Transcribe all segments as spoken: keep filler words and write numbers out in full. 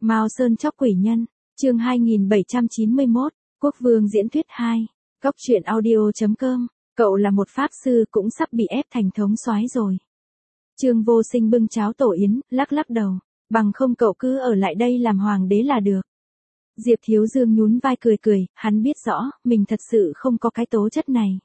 Mao Sơn chóc quỷ nhân, chương hai nghìn bảy trăm chín mươi mốt, Quốc Vương diễn thuyết hai, Cóc truyện audio chấm com, cậu là một pháp sư cũng sắp bị ép thành thống soái rồi. Trương Vô Sinh bưng cháo tổ yến, lắc lắc đầu, bằng không cậu cứ ở lại đây làm hoàng đế là được. Diệp Thiếu Dương nhún vai cười cười, hắn biết rõ, mình thật sự không có cái tố chất này.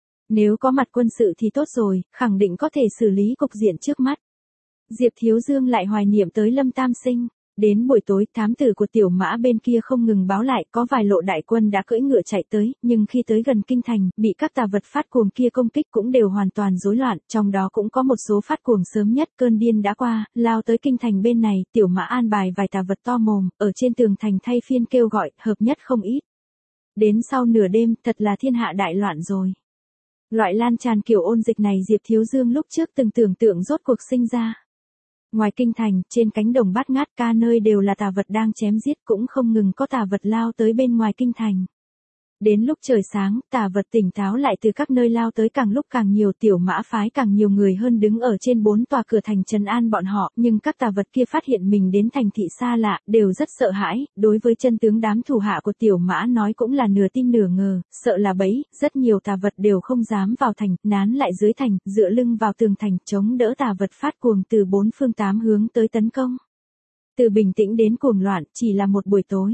Nếu có mặt quân sự thì tốt rồi, khẳng định có thể xử lý cục diện trước mắt. Diệp Thiếu Dương lại hoài niệm tới Lâm Tam Sinh. Đến buổi tối, thám tử của Tiểu Mã bên kia không ngừng báo lại, có vài lộ đại quân đã cưỡi ngựa chạy tới, nhưng khi tới gần kinh thành, bị các tà vật phát cuồng kia công kích cũng đều hoàn toàn rối loạn, trong đó cũng có một số phát cuồng sớm nhất, cơn điên đã qua, lao tới kinh thành bên này, Tiểu Mã an bài vài tà vật to mồm, ở trên tường thành thay phiên kêu gọi, hợp nhất không ít. Đến sau nửa đêm, thật là thiên hạ đại loạn rồi. Loại lan tràn kiểu ôn dịch này Diệp Thiếu Dương lúc trước từng tưởng tượng rốt cuộc sinh ra. Ngoài kinh thành, trên cánh đồng bát ngát ca nơi đều là tà vật đang chém giết, cũng không ngừng có tà vật lao tới bên ngoài kinh thành. Đến lúc trời sáng, tà vật tỉnh táo lại từ các nơi lao tới, càng lúc càng nhiều, Tiểu Mã phái càng nhiều người hơn đứng ở trên bốn tòa cửa thành trấn an bọn họ, nhưng các tà vật kia phát hiện mình đến thành thị xa lạ, đều rất sợ hãi, đối với chân tướng đám thủ hạ của Tiểu Mã nói cũng là nửa tin nửa ngờ, sợ là bẫy, rất nhiều tà vật đều không dám vào thành, nán lại dưới thành, dựa lưng vào tường thành, chống đỡ tà vật phát cuồng từ bốn phương tám hướng tới tấn công. Từ bình tĩnh đến cuồng loạn, chỉ là một buổi tối.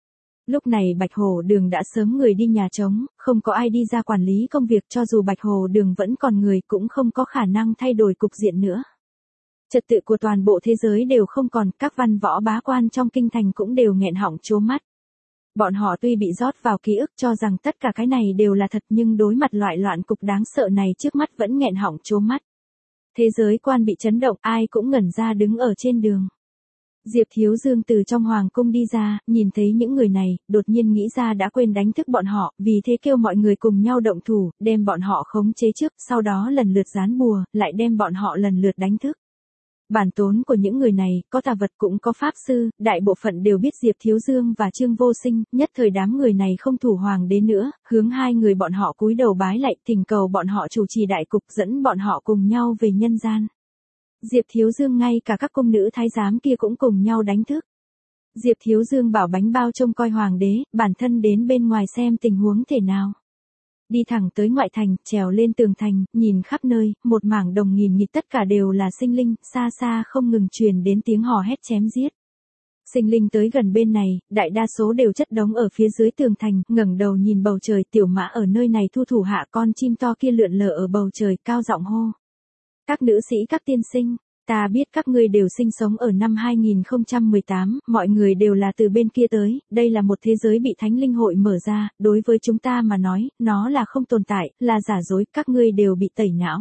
Lúc này Bạch Hồ Đường đã sớm người đi nhà trống, không có ai đi ra quản lý công việc, cho dù Bạch Hồ Đường vẫn còn người cũng không có khả năng thay đổi cục diện nữa. Trật tự của toàn bộ thế giới đều không còn, các văn võ bá quan trong kinh thành cũng đều nghẹn họng trố mắt. Bọn họ tuy bị rót vào ký ức cho rằng tất cả cái này đều là thật, nhưng đối mặt loại loạn cục đáng sợ này trước mắt vẫn nghẹn họng trố mắt. Thế giới quan bị chấn động, ai cũng ngẩn ra đứng ở trên đường. Diệp Thiếu Dương từ trong hoàng cung đi ra, nhìn thấy những người này, đột nhiên nghĩ ra đã quên đánh thức bọn họ, vì thế kêu mọi người cùng nhau động thủ, đem bọn họ khống chế trước, sau đó lần lượt gián bùa, lại đem bọn họ lần lượt đánh thức. Bản tốn của những người này, có tà vật cũng có pháp sư, đại bộ phận đều biết Diệp Thiếu Dương và Trương Vô Sinh, nhất thời đám người này không thủ hoàng đế nữa, hướng hai người bọn họ cúi đầu bái lạy, thỉnh cầu bọn họ chủ trì đại cục, dẫn bọn họ cùng nhau về nhân gian. Diệp Thiếu Dương ngay cả các cung nữ thái giám kia cũng cùng nhau đánh thức. Diệp Thiếu Dương bảo bánh bao trông coi hoàng đế, bản thân đến bên ngoài xem tình huống thế nào. Đi thẳng tới ngoại thành, trèo lên tường thành, nhìn khắp nơi, một mảng đồng nghìn nghịt tất cả đều là sinh linh, xa xa không ngừng truyền đến tiếng hò hét chém giết. Sinh linh tới gần bên này, đại đa số đều chất đống ở phía dưới tường thành, ngẩng đầu nhìn bầu trời, Tiểu Mã ở nơi này thu thủ hạ con chim to kia lượn lờ ở bầu trời, cao giọng hô. Các nữ sĩ các tiên sinh, ta biết các ngươi đều sinh sống ở năm hai nghìn không trăm mười tám, mọi người đều là từ bên kia tới, đây là một thế giới bị thánh linh hội mở ra, đối với chúng ta mà nói, nó là không tồn tại, là giả dối, các ngươi đều bị tẩy não.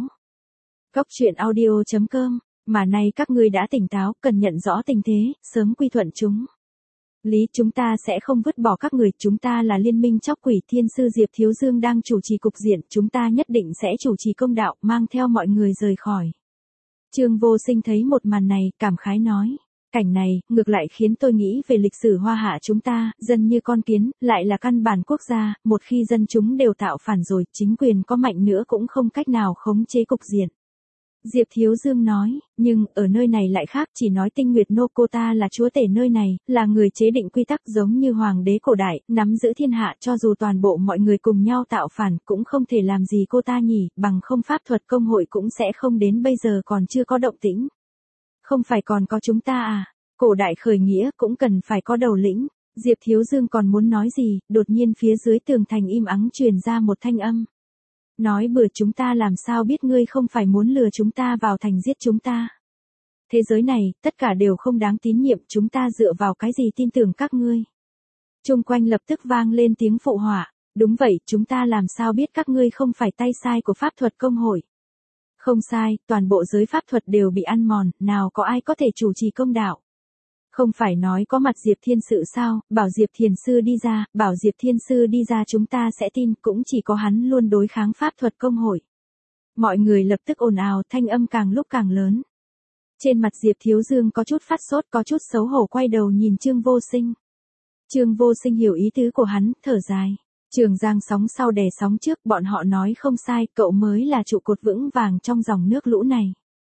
Cóc truyện audio chấm com, mà nay các ngươi đã tỉnh táo, cần nhận rõ tình thế, sớm quy thuận chúng. Lý, chúng ta sẽ không vứt bỏ các người, chúng ta là liên minh chóc quỷ, thiên sư Diệp Thiếu Dương đang chủ trì cục diện, chúng ta nhất định sẽ chủ trì công đạo, mang theo mọi người rời khỏi. Trương Vô Sinh thấy một màn này, cảm khái nói, cảnh này, ngược lại khiến tôi nghĩ về lịch sử Hoa Hạ chúng ta, dân như con kiến, lại là căn bản quốc gia, một khi dân chúng đều tạo phản rồi, chính quyền có mạnh nữa cũng không cách nào khống chế cục diện. Diệp Thiếu Dương nói, nhưng, ở nơi này lại khác, chỉ nói Tinh Nguyệt Nô cô ta là chúa tể nơi này, là người chế định quy tắc giống như hoàng đế cổ đại, nắm giữ thiên hạ, cho dù toàn bộ mọi người cùng nhau tạo phản, cũng không thể làm gì cô ta nhỉ, bằng không pháp thuật công hội cũng sẽ không đến bây giờ còn chưa có động tĩnh. Không phải còn có chúng ta à, cổ đại khởi nghĩa cũng cần phải có đầu lĩnh. Diệp Thiếu Dương còn muốn nói gì, đột nhiên phía dưới tường thành im ắng truyền ra một thanh âm. Nói bừa, chúng ta làm sao biết ngươi không phải muốn lừa chúng ta vào thành giết chúng ta. Thế giới này, tất cả đều không đáng tín nhiệm, chúng ta dựa vào cái gì tin tưởng các ngươi. Chung quanh lập tức vang lên tiếng phụ họa, đúng vậy, chúng ta làm sao biết các ngươi không phải tay sai của pháp thuật công hội. Không sai, toàn bộ giới pháp thuật đều bị ăn mòn, nào có ai có thể chủ trì công đạo. Không phải nói có mặt Diệp Thiên Sự sao, bảo Diệp Thiền Sư đi ra, bảo Diệp Thiên Sư đi ra chúng ta sẽ tin, cũng chỉ có hắn luôn đối kháng pháp thuật công hội. Mọi người lập tức ồn ào, thanh âm càng lúc càng lớn. Trên mặt Diệp Thiếu Dương có chút phát sốt, có chút xấu hổ, quay đầu nhìn Trương Vô Sinh. Trương Vô Sinh hiểu ý tứ của hắn, thở dài. Trường Giang sóng sau đè sóng trước, bọn họ nói không sai, cậu mới là trụ cột vững vàng trong dòng nước lũ này.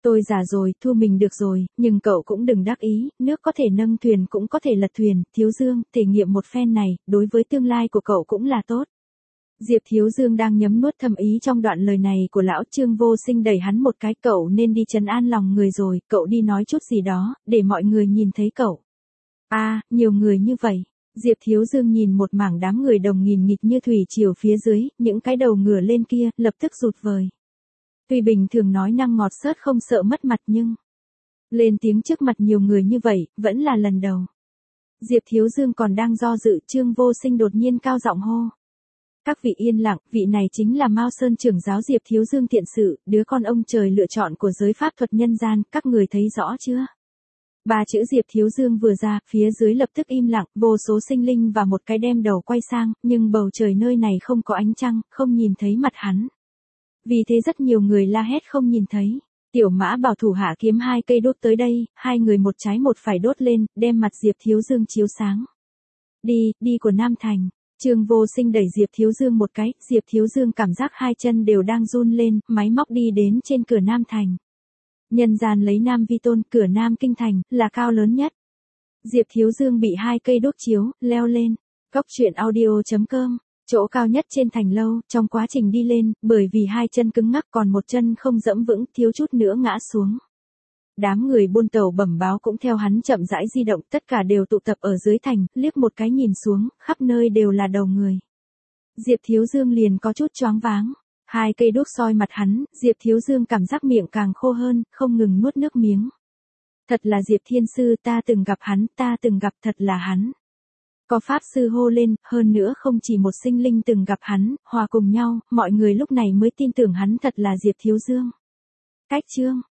Tôi già rồi, thu mình được rồi, nhưng cậu cũng đừng đắc ý, nước có thể nâng thuyền cũng có thể lật thuyền, Thiếu Dương, thể nghiệm một phen này, đối với tương lai của cậu cũng là tốt. Diệp Thiếu Dương đang nhấm nuốt thâm ý trong đoạn lời này của lão Trương Vô Sinh đẩy hắn một cái, cậu nên đi trấn an lòng người rồi, cậu đi nói chút gì đó, để mọi người nhìn thấy cậu. A, à, nhiều người như vậy. Diệp Thiếu Dương nhìn một mảng đám người đồng nghìn nghịch như thủy triều phía dưới, những cái đầu ngửa lên kia, lập tức rụt vời. Tuy bình thường nói năng ngọt xớt không sợ mất mặt nhưng lên tiếng trước mặt nhiều người như vậy, vẫn là lần đầu. Diệp Thiếu Dương còn đang do dự, Trương Vô Sinh đột nhiên cao giọng hô. Các vị yên lặng, vị này chính là Mao Sơn trưởng giáo Diệp Thiếu Dương thiện sự, đứa con ông trời lựa chọn của giới pháp thuật nhân gian, các người thấy rõ chưa? Ba chữ Diệp Thiếu Dương vừa ra, phía dưới lập tức im lặng, vô số sinh linh và một cái đem đầu quay sang, nhưng bầu trời nơi này không có ánh trăng, không nhìn thấy mặt hắn. Vì thế rất nhiều người la hét không nhìn thấy. Tiểu Mã bảo thủ hạ kiếm hai cây đốt tới đây, hai người một trái một phải đốt lên, đem mặt Diệp Thiếu Dương chiếu sáng. Đi, đi của Nam Thành. Trương Vô Sinh đẩy Diệp Thiếu Dương một cái, Diệp Thiếu Dương cảm giác hai chân đều đang run lên, máy móc đi đến trên cửa Nam Thành. Nhân gian lấy Nam vi tôn, cửa Nam Kinh Thành, là cao lớn nhất. Diệp Thiếu Dương bị hai cây đốt chiếu, leo lên. Cốc truyện audio chấm com, chỗ cao nhất trên thành lâu, trong quá trình đi lên, bởi vì hai chân cứng ngắc còn một chân không dẫm vững, thiếu chút nữa ngã xuống. Đám người buôn tàu bẩm báo cũng theo hắn chậm rãi di động, tất cả đều tụ tập ở dưới thành, liếc một cái nhìn xuống, khắp nơi đều là đầu người. Diệp Thiếu Dương liền có chút choáng váng. Hai cây đuốc soi mặt hắn, Diệp Thiếu Dương cảm giác miệng càng khô hơn, không ngừng nuốt nước miếng. Thật là Diệp Thiên Sư, ta từng gặp hắn, ta từng gặp, thật là hắn. Có Pháp Sư hô lên, hơn nữa không chỉ một sinh linh từng gặp hắn, hòa cùng nhau, mọi người lúc này mới tin tưởng hắn thật là Diệp Thiếu Dương. Cách chương